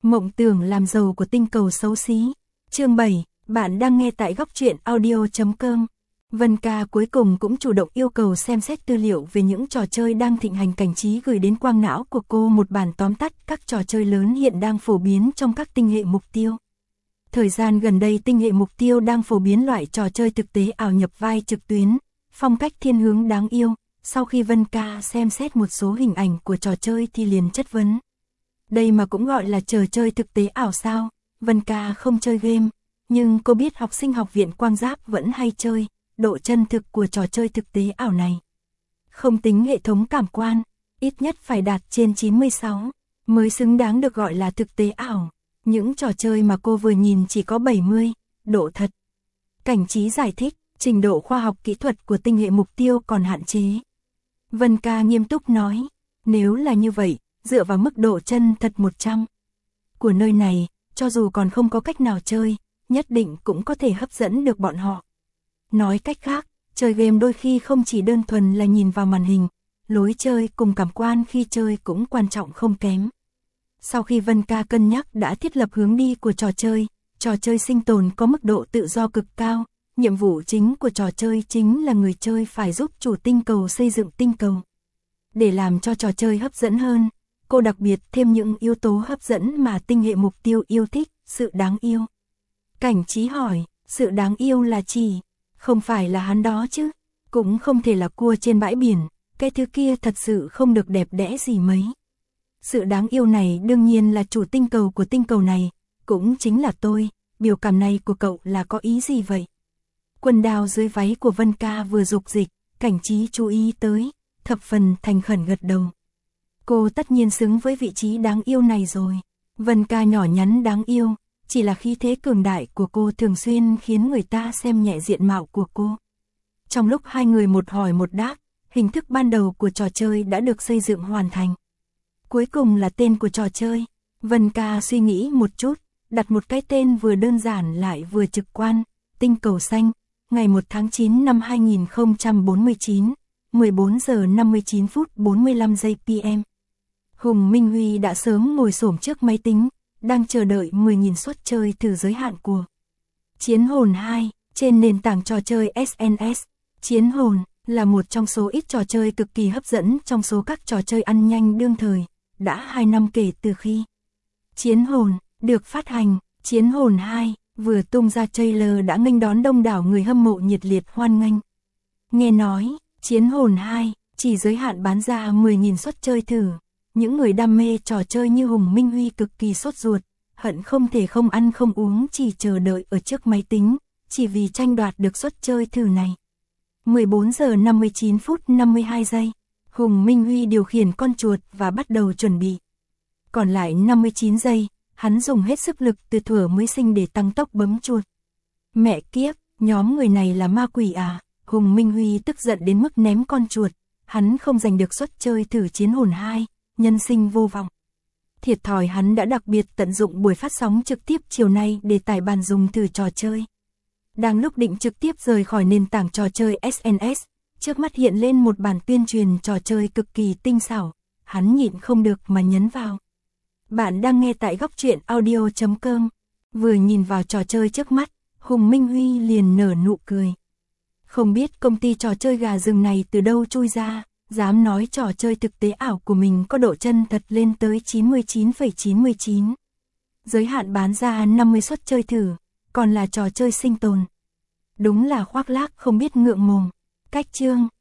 Mộng tưởng làm giàu của tinh cầu xấu xí. Chương 7, bạn đang nghe tại góc truyện audio.com. Vân Ca cuối cùng cũng chủ động yêu cầu xem xét tư liệu về những trò chơi đang thịnh hành. Cảnh trí gửi đến quang não của cô một bản tóm tắt các trò chơi lớn hiện đang phổ biến trong các tinh hệ mục tiêu. Thời gian gần đây tinh hệ mục tiêu đang phổ biến loại trò chơi thực tế ảo nhập vai trực tuyến, phong cách thiên hướng đáng yêu. Sau khi Vân Ca xem xét một số hình ảnh của trò chơi thì liền chất vấn. Đây mà cũng gọi là trò chơi thực tế ảo sao? Vân Ca không chơi game, nhưng cô biết học sinh học viện Quang Giáp vẫn hay chơi. Độ chân thực của trò chơi thực tế ảo này, không tính hệ thống cảm quan, ít nhất phải đạt trên 96, mới xứng đáng được gọi là thực tế ảo. Những trò chơi mà cô vừa nhìn chỉ có 70, độ thật. Cảnh trí giải thích, trình độ khoa học kỹ thuật của tinh hệ mục tiêu còn hạn chế. Vân Ca nghiêm túc nói, nếu là như vậy, dựa vào mức độ chân thật 100 của nơi này, cho dù còn không có cách nào chơi, nhất định cũng có thể hấp dẫn được bọn họ. Nói cách khác, chơi game đôi khi không chỉ đơn thuần là nhìn vào màn hình, lối chơi cùng cảm quan khi chơi cũng quan trọng không kém. Sau khi Vân Ca cân nhắc đã thiết lập hướng đi của trò chơi sinh tồn có mức độ tự do cực cao, nhiệm vụ chính của trò chơi chính là người chơi phải giúp chủ tinh cầu xây dựng tinh cầu. Để làm cho trò chơi hấp dẫn hơn, cô đặc biệt thêm những yếu tố hấp dẫn mà tinh hệ mục tiêu yêu thích, sự đáng yêu. Cảnh trí hỏi, sự đáng yêu là chỉ, không phải là hắn đó chứ, cũng không thể là cua trên bãi biển, cái thứ kia thật sự không được đẹp đẽ gì mấy. Sự đáng yêu này đương nhiên là chủ tinh cầu của tinh cầu này, cũng chính là tôi, biểu cảm này của cậu là có ý gì vậy? Quần đào dưới váy của Vân Ca vừa dục dịch, cảnh trí chú ý tới, thập phần thành khẩn gật đầu. Cô tất nhiên xứng với vị trí đáng yêu này rồi. Vân Ca nhỏ nhắn đáng yêu, chỉ là khí thế cường đại của cô thường xuyên khiến người ta xem nhẹ diện mạo của cô. Trong lúc hai người một hỏi một đáp, hình thức ban đầu của trò chơi đã được xây dựng hoàn thành. Cuối cùng là tên của trò chơi. Vân Ca suy nghĩ một chút, đặt một cái tên vừa đơn giản lại vừa trực quan, Tinh cầu xanh, ngày 1 tháng 9 năm 2049, 14 giờ 59 phút 45 giây PM. Hùng Minh Huy đã sớm ngồi xổm trước máy tính, đang chờ đợi 10.000 suất chơi thử giới hạn của Chiến Hồn 2, trên nền tảng trò chơi SNS. Chiến Hồn là một trong số ít trò chơi cực kỳ hấp dẫn trong số các trò chơi ăn nhanh đương thời, đã 2 năm kể từ khi Chiến Hồn được phát hành. Chiến Hồn 2 vừa tung ra trailer đã nghênh đón đông đảo người hâm mộ nhiệt liệt hoan nghênh. Nghe nói, Chiến Hồn 2 chỉ giới hạn bán ra 10.000 suất chơi thử. Những người đam mê trò chơi như Hùng Minh Huy cực kỳ sốt ruột, hận không thể không ăn không uống chỉ chờ đợi ở trước máy tính, chỉ vì tranh đoạt được suất chơi thử này. 14 giờ 59 phút 52 giây, Hùng Minh Huy điều khiển con chuột và bắt đầu chuẩn bị. Còn lại 59 giây, hắn dùng hết sức lực từ thuở mới sinh để tăng tốc bấm chuột. Mẹ kiếp, nhóm người này là ma quỷ à? Hùng Minh Huy tức giận đến mức ném con chuột, hắn không giành được suất chơi thử Chiến Hồn 2. Nhân sinh vô vọng. Thiệt thòi hắn đã đặc biệt tận dụng buổi phát sóng trực tiếp chiều nay để tải bàn dùng thử trò chơi. Đang lúc định trực tiếp rời khỏi nền tảng trò chơi SNS, trước mắt hiện lên một bản tuyên truyền trò chơi cực kỳ tinh xảo, hắn nhịn không được mà nhấn vào. Bạn đang nghe tại góc truyện audio.com. Vừa nhìn vào trò chơi trước mắt, Hùng Minh Huy liền nở nụ cười. Không biết công ty trò chơi gà rừng này từ đâu chui ra, dám nói trò chơi thực tế ảo của mình có độ chân thật lên tới 99,99. Giới hạn bán ra 50 suất chơi thử, còn là trò chơi sinh tồn. Đúng là khoác lác không biết ngượng mồm. Cách chương,